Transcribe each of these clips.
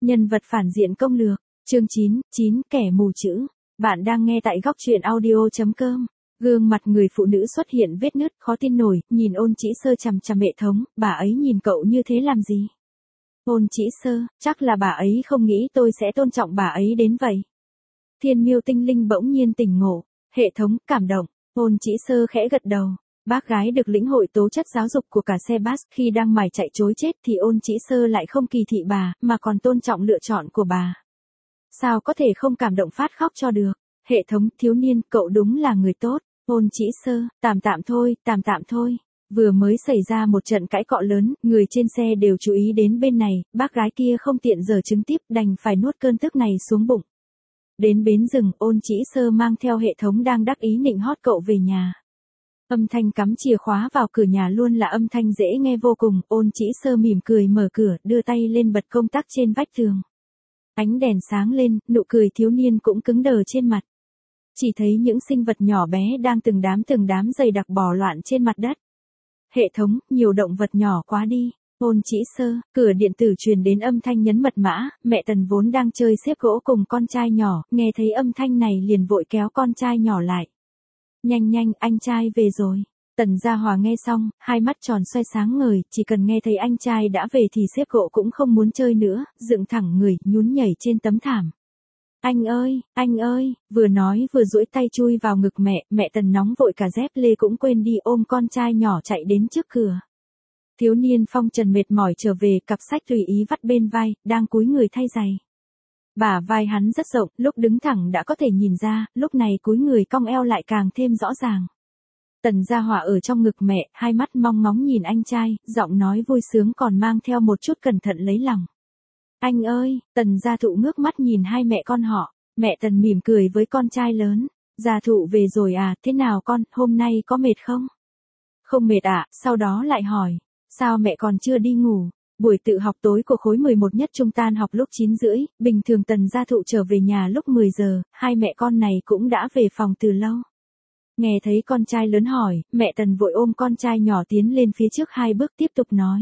Nhân vật phản diện công lược, chương 9, kẻ mù chữ. Bạn đang nghe tại góc truyện audio.com. Gương mặt người phụ nữ xuất hiện vết nứt, khó tin nổi, nhìn Ôn Chỉ Sơ chằm chằm hệ thống, bà ấy nhìn cậu như thế làm gì? Ôn Chỉ Sơ, chắc là bà ấy không nghĩ tôi sẽ tôn trọng bà ấy đến vậy. Thiên Miêu Tinh Linh bỗng nhiên tỉnh ngộ, hệ thống, cảm động. Ôn Chỉ Sơ khẽ gật đầu. Bác gái được lĩnh hội tố chất giáo dục của cả xe bus, khi đang mải chạy trối chết thì Ôn Chỉ Sơ lại không kỳ thị bà, mà còn tôn trọng lựa chọn của bà. Sao có thể không cảm động phát khóc cho được? Hệ thống, thiếu niên, cậu đúng là người tốt. Ôn Chỉ Sơ, tạm tạm thôi. Vừa mới xảy ra một trận cãi cọ lớn, người trên xe đều chú ý đến bên này, bác gái kia không tiện giở trứng tiếp, đành phải nuốt cơn tức này xuống bụng. Đến bến rừng, Ôn Chỉ Sơ mang theo hệ thống đang đắc ý nịnh hót cậu về nhà. Âm thanh cắm chìa khóa vào cửa nhà luôn là âm thanh dễ nghe vô cùng. Ôn Chỉ Sơ mỉm cười mở cửa, đưa tay lên bật công tắc trên vách tường. Ánh đèn sáng lên, nụ cười thiếu niên cũng cứng đờ trên mặt. Chỉ thấy những sinh vật nhỏ bé đang từng đám dày đặc bò loạn trên mặt đất. Hệ thống, nhiều động vật nhỏ quá đi. Ôn Chỉ Sơ, cửa điện tử truyền đến âm thanh nhấn mật mã. Mẹ Tần vốn đang chơi xếp gỗ cùng con trai nhỏ, nghe thấy âm thanh này liền vội kéo con trai nhỏ lại. Nhanh, anh trai về rồi. Tần Gia Hòa nghe xong, hai mắt tròn xoay sáng ngời, chỉ cần nghe thấy anh trai đã về thì xếp gỗ cũng không muốn chơi nữa, dựng thẳng người, nhún nhảy trên tấm thảm. Anh ơi, vừa nói vừa duỗi tay chui vào ngực mẹ Tần nóng vội cả dép lê cũng quên đi ôm con trai nhỏ chạy đến trước cửa. Thiếu niên phong trần mệt mỏi trở về, cặp sách tùy ý vắt bên vai, đang cúi người thay giày. Bả vai hắn rất rộng, lúc đứng thẳng đã có thể nhìn ra, lúc này cúi người cong eo lại càng thêm rõ ràng. Tần Gia Hòa ở trong ngực mẹ, hai mắt mong ngóng nhìn anh trai, giọng nói vui sướng còn mang theo một chút cẩn thận lấy lòng. Anh ơi, Tần Gia Thụ ngước mắt nhìn hai mẹ con họ, mẹ Tần mỉm cười với con trai lớn. Gia Thụ về rồi à, thế nào con, hôm nay có mệt không? Không mệt ạ, sau đó lại hỏi, sao mẹ còn chưa đi ngủ? Buổi tự học tối của khối 11 nhất trung tan học lúc 9 rưỡi, bình thường Tần Gia Thụ trở về nhà lúc 10 giờ, hai mẹ con này cũng đã về phòng từ lâu. Nghe thấy con trai lớn hỏi, mẹ Tần vội ôm con trai nhỏ tiến lên phía trước 2 bước tiếp tục nói.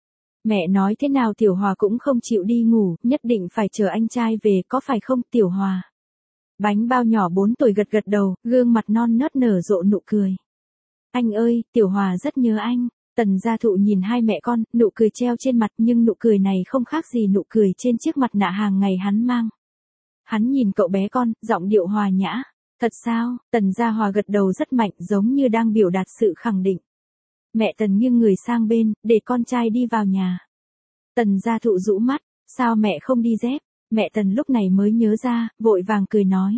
Mẹ nói thế nào Tiểu Hòa cũng không chịu đi ngủ, nhất định phải chờ anh trai về, có phải không Tiểu Hòa? Bánh bao nhỏ 4 tuổi gật gật đầu, gương mặt non nớt nở rộ nụ cười. Anh ơi, Tiểu Hòa rất nhớ anh. Tần Gia Thụ nhìn hai mẹ con, nụ cười treo trên mặt nhưng nụ cười này không khác gì nụ cười trên chiếc mặt nạ hàng ngày hắn mang. Hắn nhìn cậu bé con, giọng điệu hòa nhã. Thật sao? Tần Gia Hòa gật đầu rất mạnh, giống như đang biểu đạt sự khẳng định. Mẹ Tần nghiêng người sang bên, để con trai đi vào nhà. Tần Gia Thụ rũ mắt, sao mẹ không đi dép? Mẹ Tần lúc này mới nhớ ra, vội vàng cười nói.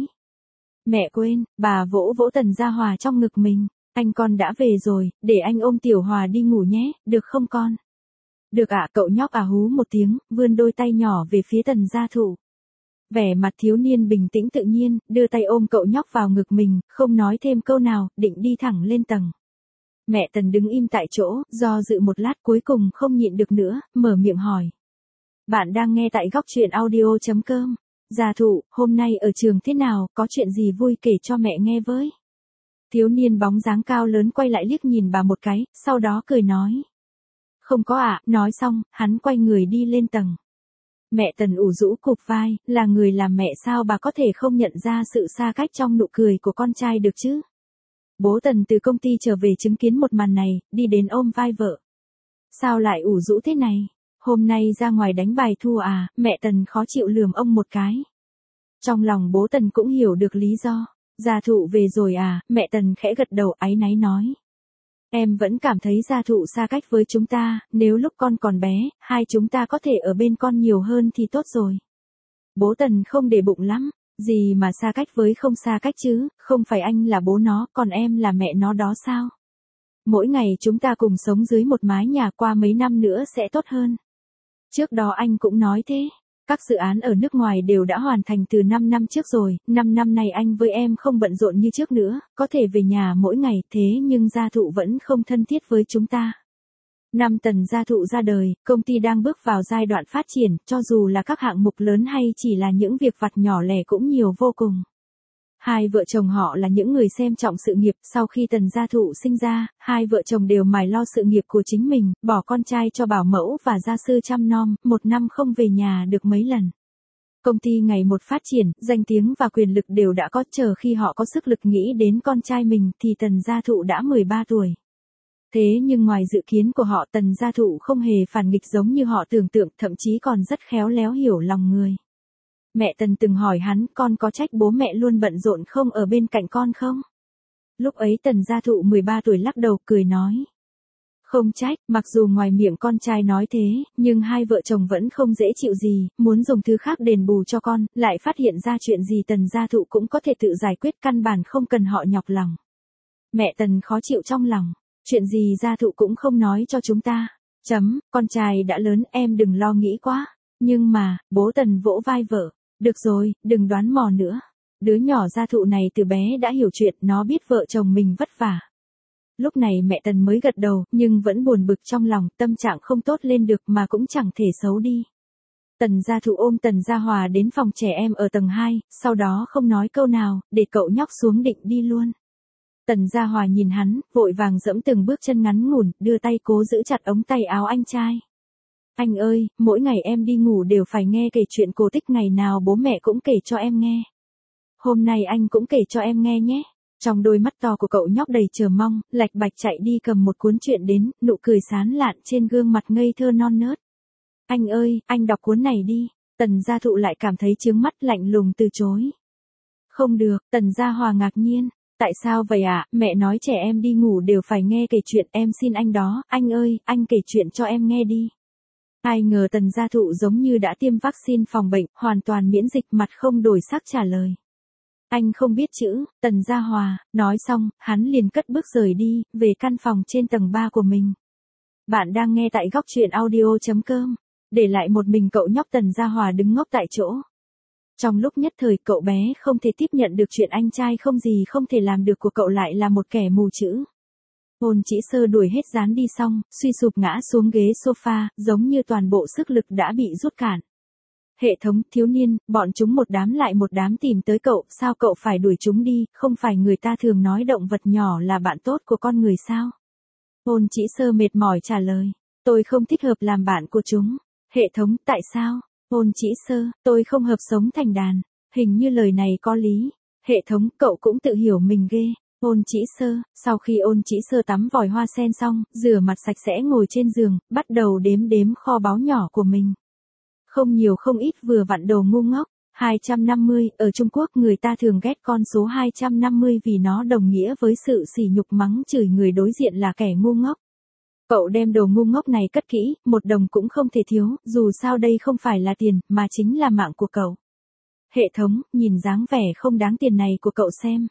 Mẹ quên, bà vỗ vỗ Tần Gia Hòa trong ngực mình. Anh con đã về rồi, để anh ôm Tiểu Hòa đi ngủ nhé, được không con? Được ạ, cậu nhóc hú một tiếng, vươn đôi tay nhỏ về phía Tần Gia Thụ. Vẻ mặt thiếu niên bình tĩnh tự nhiên, đưa tay ôm cậu nhóc vào ngực mình, không nói thêm câu nào, định đi thẳng lên tầng. Mẹ Tần đứng im tại chỗ, do dự một lát cuối cùng không nhịn được nữa, mở miệng hỏi. Bạn đang nghe tại góc truyện audio.com. Gia Thụ, hôm nay ở trường thế nào, có chuyện gì vui kể cho mẹ nghe với? Thiếu niên bóng dáng cao lớn quay lại liếc nhìn bà một cái, sau đó cười nói. Không có ạ, nói xong, hắn quay người đi lên tầng. Mẹ Tần ủ rũ cụp vai, là người làm mẹ sao bà có thể không nhận ra sự xa cách trong nụ cười của con trai được chứ? Bố Tần từ công ty trở về chứng kiến một màn này, đi đến ôm vai vợ. Sao lại ủ rũ thế này? Hôm nay ra ngoài đánh bài thua à? Mẹ Tần khó chịu lườm ông một cái. Trong lòng bố Tần cũng hiểu được lý do. Gia Thụ về rồi à? Mẹ Tần khẽ gật đầu áy náy nói. Em vẫn cảm thấy Gia Thụ xa cách với chúng ta, nếu lúc con còn bé, hai chúng ta có thể ở bên con nhiều hơn thì tốt rồi. Bố Tần không để bụng lắm, gì mà xa cách với không xa cách chứ, không phải anh là bố nó, còn em là mẹ nó đó sao? Mỗi ngày chúng ta cùng sống dưới một mái nhà, qua mấy năm nữa sẽ tốt hơn. Trước đó anh cũng nói thế. Các dự án ở nước ngoài đều đã hoàn thành từ 5 năm trước rồi, 5 năm nay anh với em không bận rộn như trước nữa, có thể về nhà mỗi ngày, thế nhưng Gia Thụ vẫn không thân thiết với chúng ta. Năm Tần Gia Thụ ra đời, công ty đang bước vào giai đoạn phát triển, cho dù là các hạng mục lớn hay chỉ là những việc vặt nhỏ lẻ cũng nhiều vô cùng. Hai vợ chồng họ là những người xem trọng sự nghiệp, sau khi Tần Gia Thụ sinh ra, hai vợ chồng đều mải lo sự nghiệp của chính mình, bỏ con trai cho bảo mẫu và gia sư chăm nom, một năm không về nhà được mấy lần. Công ty ngày một phát triển, danh tiếng và quyền lực đều đã có, chờ khi họ có sức lực nghĩ đến con trai mình thì Tần Gia Thụ đã 13 tuổi. Thế nhưng ngoài dự kiến của họ, Tần Gia Thụ không hề phản nghịch giống như họ tưởng tượng, thậm chí còn rất khéo léo hiểu lòng người. Mẹ Tần từng hỏi hắn, con có trách bố mẹ luôn bận rộn không ở bên cạnh con không? Lúc ấy Tần Gia Thụ 13 tuổi lắc đầu cười nói. Không trách, mặc dù ngoài miệng con trai nói thế, nhưng hai vợ chồng vẫn không dễ chịu gì, muốn dùng thứ khác đền bù cho con, lại phát hiện ra chuyện gì Tần Gia Thụ cũng có thể tự giải quyết, căn bản không cần họ nhọc lòng. Mẹ Tần khó chịu trong lòng, chuyện gì Gia Thụ cũng không nói cho chúng ta. Con trai đã lớn, em đừng lo nghĩ quá. Nhưng mà, bố Tần vỗ vai vợ. Được rồi, đừng đoán mò nữa. Đứa nhỏ Gia Thụ này từ bé đã hiểu chuyện, nó biết vợ chồng mình vất vả. Lúc này mẹ Tần mới gật đầu, nhưng vẫn buồn bực trong lòng, tâm trạng không tốt lên được mà cũng chẳng thể xấu đi. Tần Gia Thụ ôm Tần Gia Hòa đến phòng trẻ em ở tầng 2, sau đó không nói câu nào, để cậu nhóc xuống định đi luôn. Tần Gia Hòa nhìn hắn, vội vàng dẫm từng bước chân ngắn ngủn, đưa tay cố giữ chặt ống tay áo anh trai. Anh ơi, mỗi ngày em đi ngủ đều phải nghe kể chuyện cổ tích, ngày nào bố mẹ cũng kể cho em nghe. Hôm nay anh cũng kể cho em nghe nhé. Trong đôi mắt to của cậu nhóc đầy chờ mong, lạch bạch chạy đi cầm một cuốn truyện đến, nụ cười sán lạn trên gương mặt ngây thơ non nớt. Anh ơi, anh đọc cuốn này đi. Tần Gia Thụ lại cảm thấy chướng mắt, lạnh lùng từ chối. Không được, Tần Gia Hòa ngạc nhiên. Tại sao vậy ạ? Mẹ nói trẻ em đi ngủ đều phải nghe kể chuyện, em xin anh đó, anh ơi, anh kể chuyện cho em nghe đi. Ai ngờ Tần Gia Thụ giống như đã tiêm vaccine phòng bệnh, hoàn toàn miễn dịch, mặt không đổi sắc trả lời. Anh không biết chữ, Tần Gia Hòa. Nói xong, hắn liền cất bước rời đi, về căn phòng trên tầng 3 của mình. Bạn đang nghe tại góc truyện audio.com. Để lại một mình cậu nhóc Tần Gia Hòa đứng ngốc tại chỗ. Trong lúc nhất thời cậu bé không thể tiếp nhận được chuyện anh trai không gì không thể làm được của cậu lại là một kẻ mù chữ. Ôn Chỉ Sơ đuổi hết Gián đi xong, suy sụp ngã xuống ghế sofa, giống như toàn bộ sức lực đã bị rút cạn. Hệ thống, thiếu niên, bọn chúng một đám lại một đám tìm tới cậu, sao cậu phải đuổi chúng đi, không phải người ta thường nói động vật nhỏ là bạn tốt của con người sao? Ôn Chỉ Sơ mệt mỏi trả lời, tôi không thích hợp làm bạn của chúng. Hệ thống, tại sao? Ôn Chỉ Sơ, tôi không hợp sống thành đàn. Hình như lời này có lý. Hệ thống, cậu cũng tự hiểu mình ghê. Ôn Chỉ Sơ, sau khi Ôn Chỉ Sơ tắm vòi hoa sen xong, rửa mặt sạch sẽ ngồi trên giường, bắt đầu đếm kho báu nhỏ của mình. Không nhiều không ít, vừa vặn đồ ngu ngốc. 250, ở Trung Quốc người ta thường ghét con số 250 vì nó đồng nghĩa với sự sỉ nhục, mắng chửi người đối diện là kẻ ngu ngốc. Cậu đem đồ ngu ngốc này cất kỹ, 1 đồng cũng không thể thiếu, dù sao đây không phải là tiền, mà chính là mạng của cậu. Hệ thống, nhìn dáng vẻ không đáng tiền này của cậu xem.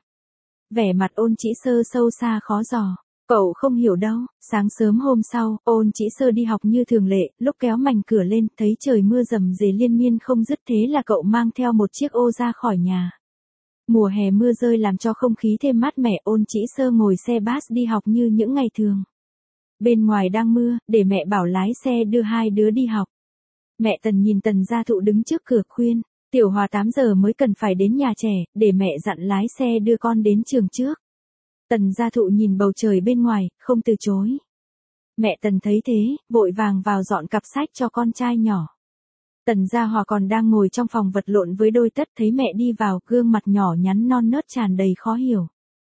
Vẻ mặt Ôn Chỉ Sơ sâu xa khó dò. Cậu không hiểu đâu. Sáng sớm hôm sau, Ôn Chỉ Sơ đi học như thường lệ, lúc kéo mành cửa lên, thấy trời mưa rầm rề liên miên không dứt, thế là cậu mang theo một chiếc ô ra khỏi nhà. Mùa hè mưa rơi làm cho không khí thêm mát mẻ, Ôn Chỉ Sơ ngồi xe bus đi học như những ngày thường. Bên ngoài đang mưa, để mẹ bảo lái xe đưa hai đứa đi học. Mẹ Tần nhìn Tần Gia Thụ đứng trước cửa khuyên, Tiểu Hòa 8 giờ mới cần phải đến nhà trẻ, để mẹ dặn lái xe đưa con đến trường trước. Tần Gia Thụ nhìn bầu trời bên ngoài, không từ chối. Mẹ Tần thấy thế, vội vàng vào dọn cặp sách cho con trai nhỏ. Tần Gia Hòa còn đang ngồi trong phòng vật lộn với đôi tất, thấy mẹ đi vào, gương mặt nhỏ nhắn non nớt tràn đầy khó hiểu.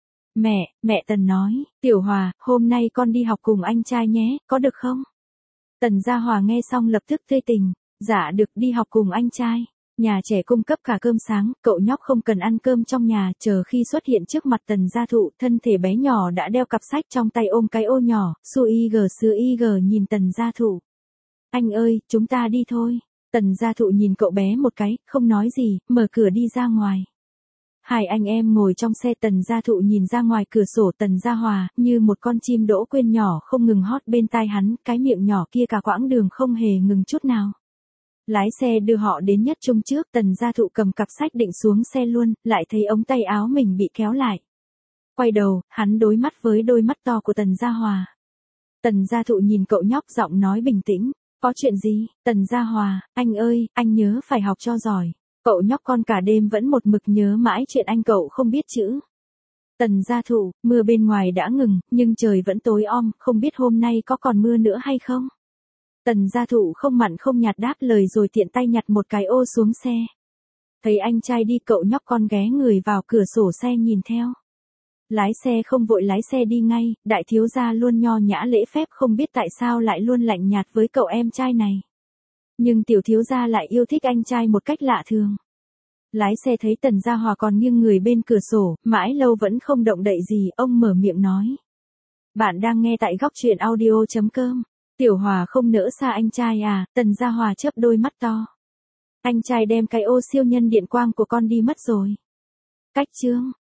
Mẹ Tần nói, Tiểu Hòa, hôm nay con đi học cùng anh trai nhé, có được không? Tần Gia Hòa nghe xong lập tức tươi tình, dạ được, đi học cùng anh trai. Nhà trẻ cung cấp cả cơm sáng, cậu nhóc không cần ăn cơm trong nhà, chờ khi xuất hiện trước mặt Tần Gia Thụ, thân thể bé nhỏ đã đeo cặp sách trong tay, ôm cái ô nhỏ, su y gờ nhìn Tần Gia Thụ. Anh ơi, chúng ta đi thôi. Tần Gia Thụ nhìn cậu bé một cái, không nói gì, mở cửa đi ra ngoài. Hai anh em ngồi trong xe, Tần Gia Thụ nhìn ra ngoài cửa sổ Tần Gia Hòa, như một con chim đỗ quên nhỏ không ngừng hót bên tai hắn, cái miệng nhỏ kia cả quãng đường không hề ngừng chút nào. Lái xe đưa họ đến nhất trung trước, Tần Gia Thụ cầm cặp sách định xuống xe luôn, lại thấy ống tay áo mình bị kéo lại. Quay đầu, hắn đối mắt với đôi mắt to của Tần Gia Hòa. Tần Gia Thụ nhìn cậu nhóc, giọng nói bình tĩnh, có chuyện gì? Tần Gia Hòa, anh ơi, anh nhớ phải học cho giỏi. Cậu nhóc con cả đêm vẫn một mực nhớ mãi chuyện anh cậu không biết chữ. Tần gia thụ, mưa bên ngoài đã ngừng, nhưng trời vẫn tối om, không biết hôm nay có còn mưa nữa hay không? Tần gia thụ không mặn không nhạt đáp lời rồi tiện tay nhặt một cái ô xuống xe. Thấy anh trai đi cậu nhóc con ghé người vào cửa sổ xe nhìn theo. Lái xe không vội lái xe đi ngay, đại thiếu gia luôn nho nhã lễ phép không biết tại sao lại luôn lạnh nhạt với cậu em trai này. Nhưng tiểu thiếu gia lại yêu thích anh trai một cách lạ thường. Lái xe thấy Tần Gia Hòa còn nghiêng người bên cửa sổ, mãi lâu vẫn không động đậy gì, ông mở miệng nói. Bạn đang nghe tại góc truyện audio.com. Tiểu Hòa không nỡ xa anh trai à, Tần Gia Hòa chớp đôi mắt to. Anh trai đem cái ô siêu nhân điện quang của con đi mất rồi. Cách chương.